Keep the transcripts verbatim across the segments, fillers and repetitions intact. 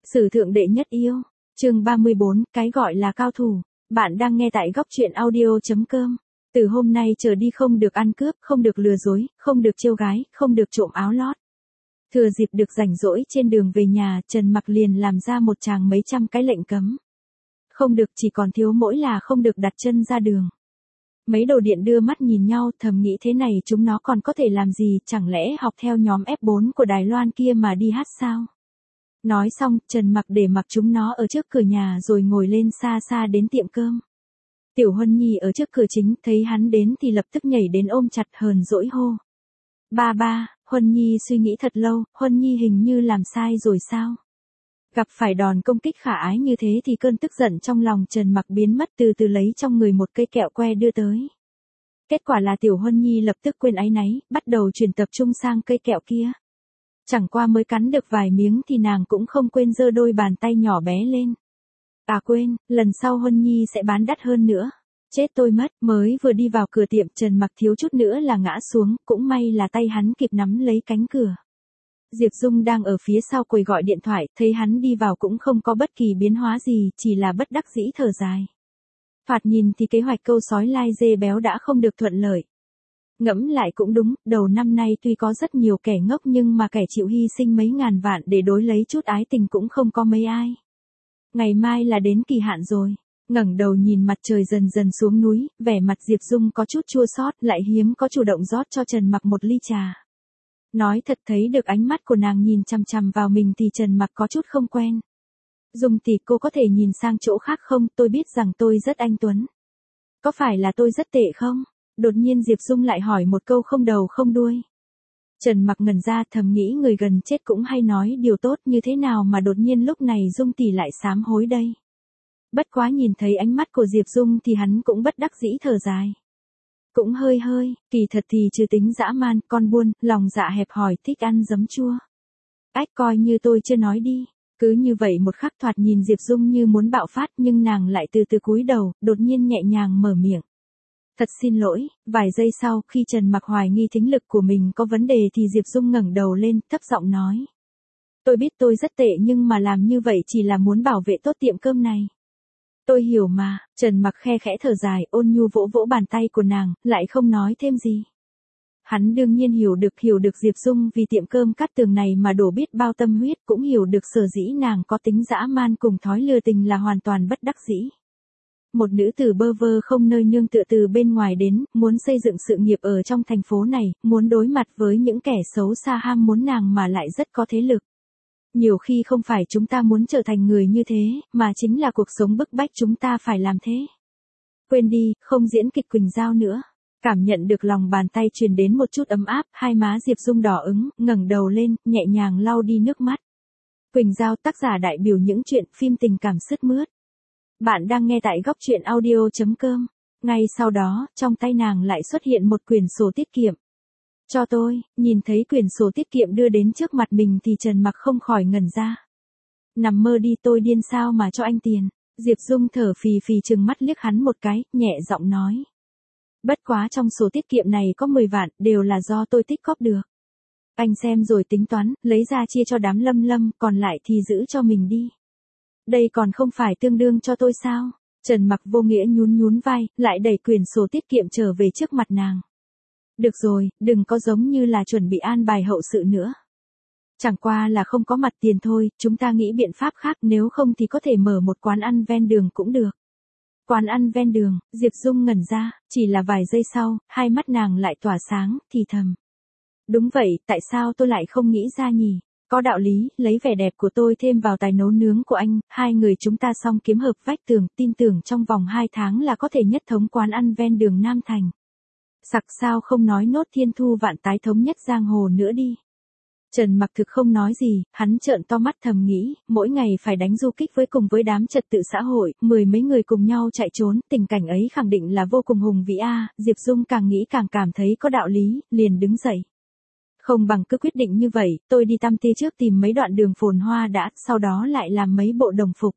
Sử thượng đệ nhất yêu. Chương ba mươi bốn, cái gọi là cao thủ. Bạn đang nghe tại góc truyện audio chấm com. Từ hôm nay trở đi không được ăn cướp, không được lừa dối, không được trêu gái, không được trộm áo lót. Thừa dịp được rảnh rỗi trên đường về nhà, Trần Mặc liền làm ra một tràng mấy trăm cái lệnh cấm. Không được, chỉ còn thiếu mỗi là không được đặt chân ra đường. Mấy đồ điện đưa mắt nhìn nhau, thầm nghĩ thế này chúng nó còn có thể làm gì, chẳng lẽ học theo nhóm ép bốn của Đài Loan kia mà đi hát sao? Nói xong, Trần Mặc để mặc chúng nó ở trước cửa nhà rồi ngồi lên xa xa đến tiệm cơm. Tiểu Huân Nhi ở trước cửa chính, thấy hắn đến thì lập tức nhảy đến ôm chặt hờn dỗi hô. Ba ba, Huân Nhi suy nghĩ thật lâu, Huân Nhi hình như làm sai rồi sao? Gặp phải đòn công kích khả ái như thế thì cơn tức giận trong lòng Trần Mặc biến mất, từ từ lấy trong người một cây kẹo que đưa tới. Kết quả là Tiểu Huân Nhi lập tức quên áy náy, bắt đầu chuyển tập trung sang cây kẹo kia. Chẳng qua mới cắn được vài miếng thì nàng cũng không quên giơ đôi bàn tay nhỏ bé lên. À quên, lần sau Huân Nhi sẽ bán đắt hơn nữa. Chết tôi mất, mới vừa đi vào cửa tiệm Trần Mặc thiếu chút nữa là ngã xuống, cũng may là tay hắn kịp nắm lấy cánh cửa. Diệp Dung đang ở phía sau quầy gọi điện thoại, thấy hắn đi vào cũng không có bất kỳ biến hóa gì, chỉ là bất đắc dĩ thở dài. Thoạt nhìn thì kế hoạch câu sói lai dê béo đã không được thuận lợi. Ngẫm lại cũng đúng, đầu năm nay tuy có rất nhiều kẻ ngốc nhưng mà kẻ chịu hy sinh mấy ngàn vạn để đối lấy chút ái tình cũng không có mấy ai. Ngày mai là đến kỳ hạn rồi. Ngẩng đầu nhìn mặt trời dần dần xuống núi, vẻ mặt Diệp Dung có chút chua xót, lại hiếm có chủ động rót cho Trần Mặc một ly trà. Nói thật, thấy được ánh mắt của nàng nhìn chằm chằm vào mình thì Trần Mặc có chút không quen. Dung tỷ, cô có thể nhìn sang chỗ khác không, tôi biết rằng tôi rất anh tuấn. Có phải là tôi rất tệ không? Đột nhiên Diệp Dung lại hỏi một câu không đầu không đuôi. Trần Mặc ngẩn ra, thầm nghĩ người gần chết cũng hay nói điều tốt, như thế nào mà đột nhiên lúc này Dung tỷ lại sám hối đây. Bất quá nhìn thấy ánh mắt của Diệp Dung thì hắn cũng bất đắc dĩ thở dài. Cũng hơi hơi, kỳ thật thì trừ tính dã man, con buôn, lòng dạ hẹp hòi, thích ăn giấm chua. Ách, coi như tôi chưa nói đi. Cứ như vậy một khắc thoạt nhìn Diệp Dung như muốn bạo phát nhưng nàng lại từ từ cúi đầu, đột nhiên nhẹ nhàng mở miệng. Thật xin lỗi. Vài giây sau, khi Trần Mặc hoài nghi thính lực của mình có vấn đề thì Diệp Dung ngẩng đầu lên, thấp giọng nói. Tôi biết tôi rất tệ nhưng mà làm như vậy chỉ là muốn bảo vệ tốt tiệm cơm này. Tôi hiểu mà. Trần Mặc khe khẽ thở dài, ôn nhu vỗ vỗ bàn tay của nàng, lại không nói thêm gì. Hắn đương nhiên hiểu được hiểu được Diệp Dung vì tiệm cơm Cát Tường này mà đổ biết bao tâm huyết, cũng hiểu được sở dĩ nàng có tính dã man cùng thói lừa tình là hoàn toàn bất đắc dĩ. Một nữ tử bơ vơ không nơi nương tựa từ bên ngoài đến, muốn xây dựng sự nghiệp ở trong thành phố này, muốn đối mặt với những kẻ xấu xa ham muốn nàng mà lại rất có thế lực. Nhiều khi không phải chúng ta muốn trở thành người như thế, mà chính là cuộc sống bức bách chúng ta phải làm thế. Quên đi, không diễn kịch Quỳnh Giao nữa. Cảm nhận được lòng bàn tay truyền đến một chút ấm áp, hai má Diệp Dung đỏ ứng, ngẩng đầu lên, nhẹ nhàng lau đi nước mắt. Quỳnh Giao, tác giả đại biểu những chuyện phim tình cảm sướt mướt. Bạn đang nghe tại góc truyện audio chấm com. Ngay sau đó, trong tay nàng lại xuất hiện một quyển sổ tiết kiệm. Cho tôi. Nhìn thấy quyển sổ tiết kiệm đưa đến trước mặt mình thì Trần Mặc không khỏi ngẩn ra. Nằm mơ đi, tôi điên sao mà cho anh tiền. Diệp Dung thở phì phì trừng mắt liếc hắn một cái, nhẹ giọng nói. Bất quá trong sổ tiết kiệm này có mười vạn, đều là do tôi tích góp được. Anh xem rồi tính toán, lấy ra chia cho đám Lâm Lâm, còn lại thì giữ cho mình đi. Đây còn không phải tương đương cho tôi sao? Trần Mặc vô nghĩa nhún nhún vai, lại đẩy quyển sổ tiết kiệm trở về trước mặt nàng. Được rồi, đừng có giống như là chuẩn bị an bài hậu sự nữa. Chẳng qua là không có mặt tiền thôi, chúng ta nghĩ biện pháp khác, nếu không thì có thể mở một quán ăn ven đường cũng được. Quán ăn ven đường. Diệp Dung ngẩn ra, chỉ là vài giây sau, hai mắt nàng lại tỏa sáng, thì thầm. Đúng vậy, tại sao tôi lại không nghĩ ra nhỉ? Có đạo lý, lấy vẻ đẹp của tôi thêm vào tài nấu nướng của anh, hai người chúng ta song kiếm hợp vách tường, tin tưởng trong vòng hai tháng là có thể nhất thống quán ăn ven đường Nam Thành. Sặc, sao không nói nốt thiên thu vạn tái thống nhất giang hồ nữa đi. Trần Mặc thực không nói gì, hắn trợn to mắt thầm nghĩ, mỗi ngày phải đánh du kích với cùng với đám trật tự xã hội, mười mấy người cùng nhau chạy trốn, tình cảnh ấy khẳng định là vô cùng hùng vĩ a. Diệp Dung càng nghĩ càng cảm thấy có đạo lý, liền đứng dậy. Không bằng cứ quyết định như vậy, tôi đi tăm tia trước tìm mấy đoạn đường phồn hoa đã, sau đó lại làm mấy bộ đồng phục.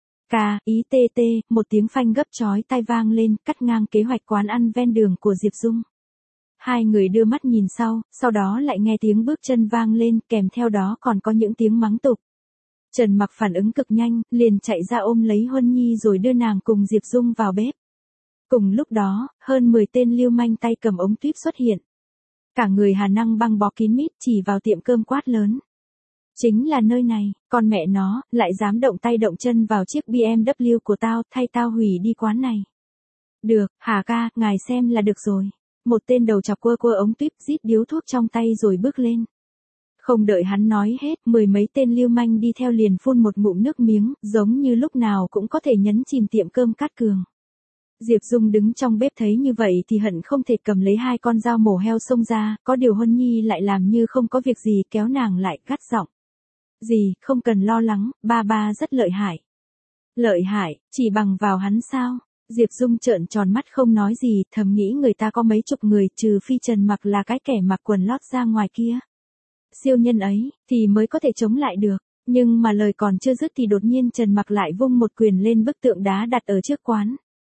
Ca, ý tê tê, một tiếng phanh gấp chói tai vang lên, cắt ngang kế hoạch quán ăn ven đường của Diệp Dung. Hai người đưa mắt nhìn sau, sau đó lại nghe tiếng bước chân vang lên, kèm theo đó còn có những tiếng mắng tục. Trần Mặc phản ứng cực nhanh, liền chạy ra ôm lấy Huân Nhi rồi đưa nàng cùng Diệp Dung vào bếp. Cùng lúc đó, hơn mười tên lưu manh tay cầm ống tuyếp xuất hiện. Cả người Hà Năng băng bó kín mít chỉ vào tiệm cơm quát lớn. Chính là nơi này, con mẹ nó, lại dám động tay động chân vào chiếc bê em vê của tao, thay tao hủy đi quán này. Được, Hà ca, ngài xem là được rồi. Một tên đầu chọc quơ quơ ống tuyếp rít điếu thuốc trong tay rồi bước lên. Không đợi hắn nói hết, mười mấy tên lưu manh đi theo liền phun một ngụm nước miếng, giống như lúc nào cũng có thể nhấn chìm tiệm cơm Cát Cường. Diệp Dung đứng trong bếp thấy như vậy thì hận không thể cầm lấy hai con dao mổ heo xông ra, có điều Huân Nhi lại làm như không có việc gì kéo nàng lại gắt giọng. Gì, không cần lo lắng, ba ba rất lợi hại. Lợi hại, chỉ bằng vào hắn sao? Diệp Dung trợn tròn mắt không nói gì, thầm nghĩ người ta có mấy chục người trừ phi Trần Mặc là cái kẻ mặc quần lót ra ngoài kia. Siêu nhân ấy, thì mới có thể chống lại được. Nhưng mà lời còn chưa dứt thì đột nhiên Trần Mặc lại vung một quyền lên bức tượng đá đặt ở trước quán.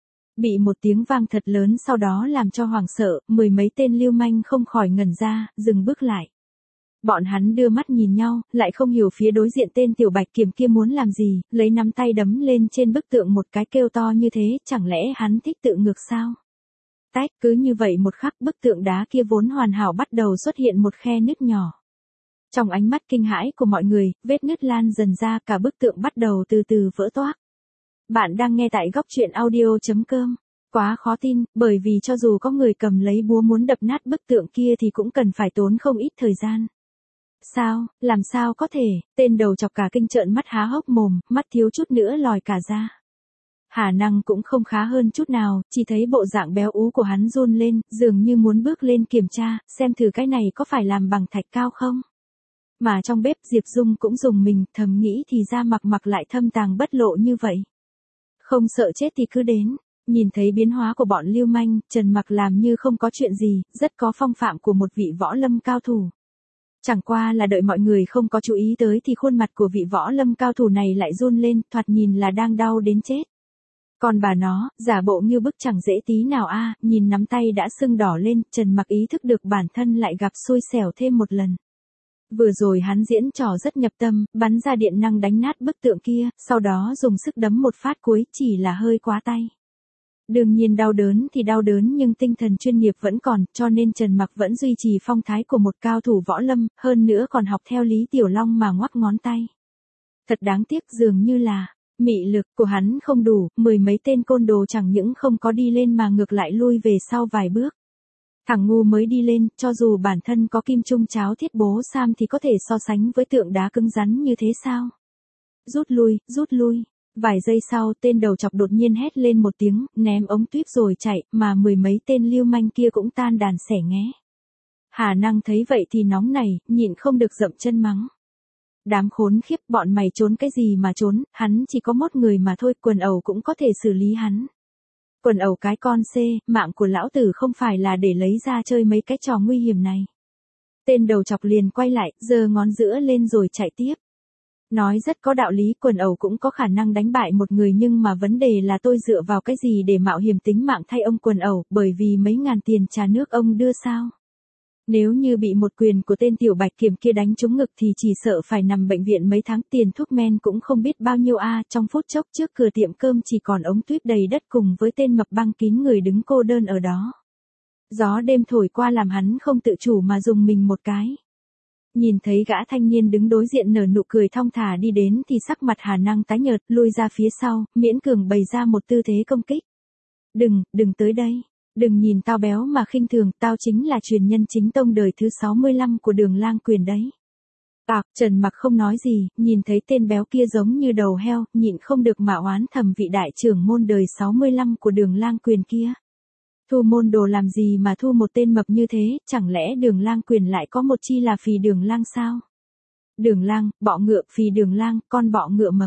Bị một tiếng vang thật lớn sau đó làm cho hoảng sợ, mười mấy tên lưu manh không khỏi ngẩn ra, dừng bước lại. Bọn hắn đưa mắt nhìn nhau, lại không hiểu phía đối diện tên tiểu bạch kiểm kia muốn làm gì, lấy nắm tay đấm lên trên bức tượng một cái kêu to như thế, chẳng lẽ hắn thích tự ngược sao? Tách, cứ như vậy một khắc bức tượng đá kia vốn hoàn hảo bắt đầu xuất hiện một khe nứt nhỏ. Trong ánh mắt kinh hãi của mọi người, vết nứt lan dần ra, cả bức tượng bắt đầu từ từ vỡ toác. Bạn đang nghe tại góc truyện audio.com. Quá khó tin, bởi vì cho dù có người cầm lấy búa muốn đập nát bức tượng kia thì cũng cần phải tốn không ít thời gian. Sao, làm sao có thể, tên đầu chọc cả kinh trợn mắt há hốc mồm, mắt thiếu chút nữa lòi cả ra. Hà Năng cũng không khá hơn chút nào, chỉ thấy bộ dạng béo ú của hắn run lên, dường như muốn bước lên kiểm tra, xem thử cái này có phải làm bằng thạch cao không. Mà trong bếp Diệp Dung cũng dùng mình, thầm nghĩ thì ra Mặc Mặc lại thâm tàng bất lộ như vậy. Không sợ chết thì cứ đến. Nhìn thấy biến hóa của bọn lưu manh, Trần Mặc làm như không có chuyện gì, rất có phong phạm của một vị võ lâm cao thủ. Chẳng qua là đợi mọi người không có chú ý tới thì khuôn mặt của vị võ lâm cao thủ này lại run lên, thoạt nhìn là đang đau đến chết. Còn bà nó, giả bộ như bức chẳng dễ tí nào a, nhìn nắm tay đã sưng đỏ lên, Trần Mặc ý thức được bản thân lại gặp xui xẻo thêm một lần. Vừa rồi hắn diễn trò rất nhập tâm, bắn ra điện năng đánh nát bức tượng kia, sau đó dùng sức đấm một phát cuối, chỉ là hơi quá tay. Đương nhiên đau đớn thì đau đớn nhưng tinh thần chuyên nghiệp vẫn còn, cho nên Trần Mặc vẫn duy trì phong thái của một cao thủ võ lâm, hơn nữa còn học theo Lý Tiểu Long mà ngoắc ngón tay. Thật đáng tiếc, dường như là mị lực của hắn không đủ, mười mấy tên côn đồ chẳng những không có đi lên mà ngược lại lui về sau vài bước. Thằng ngu mới đi lên, cho dù bản thân có kim trung cháo thiết bố Sam thì có thể so sánh với tượng đá cứng rắn như thế sao? Rút lui, rút lui. Vài giây sau tên đầu chọc đột nhiên hét lên một tiếng, ném ống tuyếp rồi chạy, mà mười mấy tên lưu manh kia cũng tan đàn xẻ nghé. Hà Năng thấy vậy thì nóng nảy, nhịn không được dậm chân mắng. Đám khốn khiếp, bọn mày trốn cái gì mà trốn, hắn chỉ có một người mà thôi, quần ẩu cũng có thể xử lý hắn. Quần ẩu cái con C, mạng của lão tử không phải là để lấy ra chơi mấy cái trò nguy hiểm này. Tên đầu chọc liền quay lại, giơ ngón giữa lên rồi chạy tiếp. Nói rất có đạo lý, quần ẩu cũng có khả năng đánh bại một người nhưng mà vấn đề là tôi dựa vào cái gì để mạo hiểm tính mạng thay ông quần ẩu, bởi vì mấy ngàn tiền trà nước ông đưa sao. Nếu như bị một quyền của tên tiểu bạch kiểm kia đánh trúng ngực thì chỉ sợ phải nằm bệnh viện mấy tháng, tiền thuốc men cũng không biết bao nhiêu a. Trong phút chốc trước cửa tiệm cơm chỉ còn ống tuyếp đầy đất cùng với tên mập băng kín người đứng cô đơn ở đó. Gió đêm thổi qua làm hắn không tự chủ mà dùng mình một cái. Nhìn thấy gã thanh niên đứng đối diện nở nụ cười thong thả đi đến thì sắc mặt Hà Năng tái nhợt, lui ra phía sau, miễn cường bày ra một tư thế công kích. Đừng, đừng tới đây. Đừng nhìn tao béo mà khinh thường, tao chính là truyền nhân chính tông đời thứ sáu mươi lăm của Đường Lang Quyền đấy. Tạc, Trần Mặc không nói gì, nhìn thấy tên béo kia giống như đầu heo, nhịn không được mà oán thầm vị đại trưởng môn đời sáu mươi lăm của Đường Lang Quyền kia. Thu môn đồ làm gì mà thu một tên mập như thế, chẳng lẽ Đường Lang Quyền lại có một chi là phì Đường Lang sao? Đường Lang, bọ ngựa, phì Đường Lang, con bọ ngựa mập.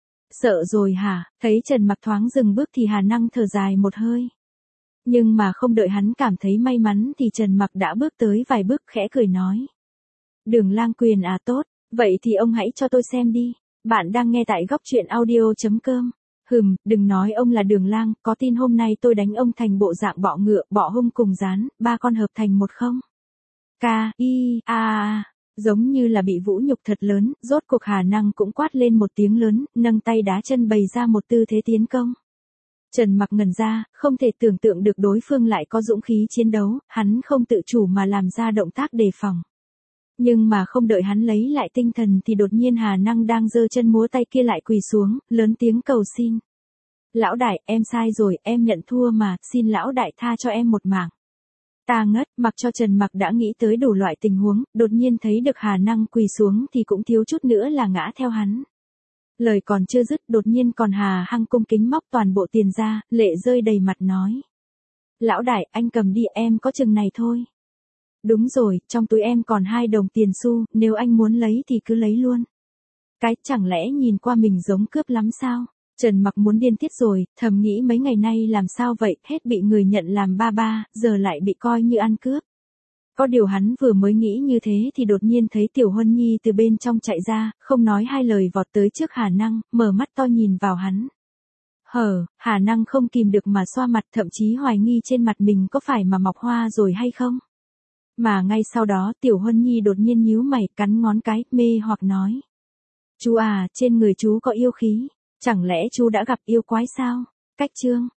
Sợ rồi hả? Thấy Trần Mặc thoáng dừng bước thì Hà Năng thở dài một hơi. Nhưng mà không đợi hắn cảm thấy may mắn thì Trần Mặc đã bước tới vài bước khẽ cười nói. Đường Lang Quyền à, tốt, vậy thì ông hãy cho tôi xem đi. Bạn đang nghe tại góc truyện audio.com. Hừm, đừng nói ông là Đường Lang, có tin hôm nay tôi đánh ông thành bộ dạng bọ ngựa, bọ hung cùng rán, ba con hợp thành một không? K, I, A, Giống như là bị vũ nhục thật lớn, rốt cuộc Hà Năng cũng quát lên một tiếng lớn, nâng tay đá chân bày ra một tư thế tiến công. Trần Mặc ngẩn ra, không thể tưởng tượng được đối phương lại có dũng khí chiến đấu, hắn không tự chủ mà làm ra động tác đề phòng. Nhưng mà không đợi hắn lấy lại tinh thần thì đột nhiên Hà Năng đang giơ chân múa tay kia lại quỳ xuống, lớn tiếng cầu xin. Lão đại, em sai rồi, em nhận thua mà, xin lão đại tha cho em một mạng. Ta ngất, mặc cho Trần Mặc đã nghĩ tới đủ loại tình huống, đột nhiên thấy được Hà Năng quỳ xuống thì cũng thiếu chút nữa là ngã theo hắn. Lời còn chưa dứt, đột nhiên còn Hà Hăng cung kính móc toàn bộ tiền ra, lệ rơi đầy mặt nói. Lão đại, anh cầm đi, em có chừng này thôi. Đúng rồi, trong túi em còn hai đồng tiền xu, nếu anh muốn lấy thì cứ lấy luôn. Cái, chẳng lẽ nhìn qua mình giống cướp lắm sao? Trần Mặc muốn điên tiết rồi, thầm nghĩ mấy ngày nay làm sao vậy, hết bị người nhận làm ba ba, giờ lại bị coi như ăn cướp. Có điều hắn vừa mới nghĩ như thế thì đột nhiên thấy Tiểu Huân Nhi từ bên trong chạy ra, không nói hai lời vọt tới trước Hà Năng, mở mắt to nhìn vào hắn. Hờ, Hà Năng không kìm được mà xoa mặt, thậm chí hoài nghi trên mặt mình có phải mà mọc hoa rồi hay không. Mà ngay sau đó Tiểu Huân Nhi đột nhiên nhíu mày, cắn ngón cái, mê hoặc nói. Chú à, trên người chú có yêu khí, chẳng lẽ chú đã gặp yêu quái sao? Cách chương